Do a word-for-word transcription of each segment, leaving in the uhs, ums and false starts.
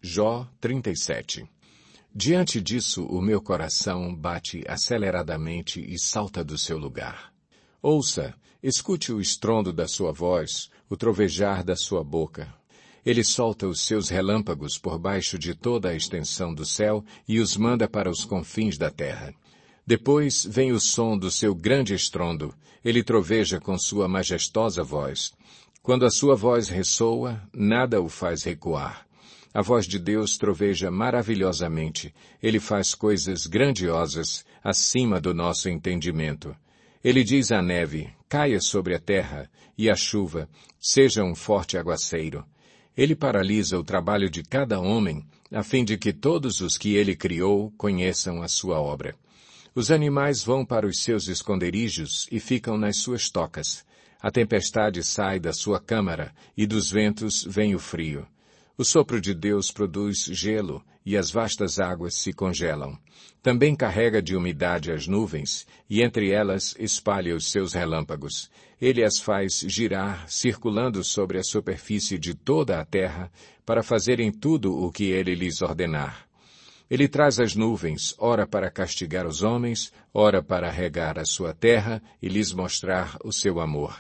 Jó trinta e sete. Diante disso, o meu coração bate aceleradamente e salta do seu lugar. Ouça, escute o estrondo da sua voz, o trovejar da sua boca. Ele solta os seus relâmpagos por baixo de toda a extensão do céu e os manda para os confins da terra. Depois vem o som do seu grande estrondo. Ele troveja com sua majestosa voz. Quando a sua voz ressoa, nada o faz recuar. A voz de Deus troveja maravilhosamente. Ele faz coisas grandiosas, acima do nosso entendimento. Ele diz à neve, caia sobre a terra, e à chuva, seja um forte aguaceiro. Ele paralisa o trabalho de cada homem, a fim de que todos os que ele criou conheçam a sua obra. Os animais vão para os seus esconderijos e ficam nas suas tocas. A tempestade sai da sua câmara, e dos ventos vem o frio. O sopro de Deus produz gelo, e as vastas águas se congelam. Também carrega de umidade as nuvens, e entre elas espalha os seus relâmpagos. Ele as faz girar, circulando sobre a superfície de toda a terra, para fazerem tudo o que ele lhes ordenar. Ele traz as nuvens, ora para castigar os homens, ora para regar a sua terra e lhes mostrar o seu amor.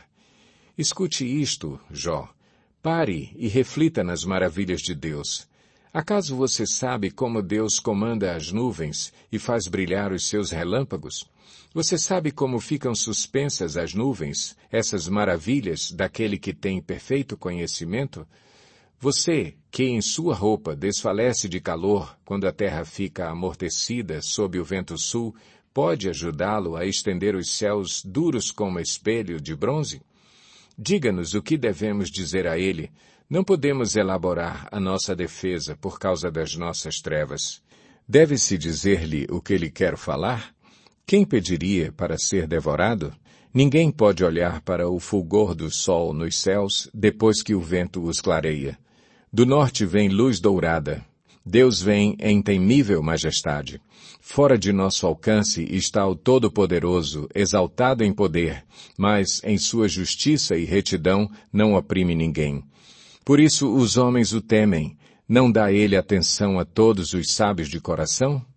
Escute isto, Jó. Pare e reflita nas maravilhas de Deus. Acaso você sabe como Deus comanda as nuvens e faz brilhar os seus relâmpagos? Você sabe como ficam suspensas as nuvens, essas maravilhas daquele que tem perfeito conhecimento? Você, que em sua roupa desfalece de calor quando a terra fica amortecida sob o vento sul, pode ajudá-lo a estender os céus duros como espelho de bronze? Diga-nos o que devemos dizer a ele. Não podemos elaborar a nossa defesa por causa das nossas trevas. Deve-se dizer-lhe o que ele quer falar? Quem pediria para ser devorado? Ninguém pode olhar para o fulgor do sol nos céus depois que o vento os clareia. Do norte vem luz dourada. Deus vem em temível majestade. Fora de nosso alcance está o Todo-Poderoso, exaltado em poder, mas em sua justiça e retidão não oprime ninguém. Por isso os homens o temem. Não dá ele atenção a todos os sábios de coração?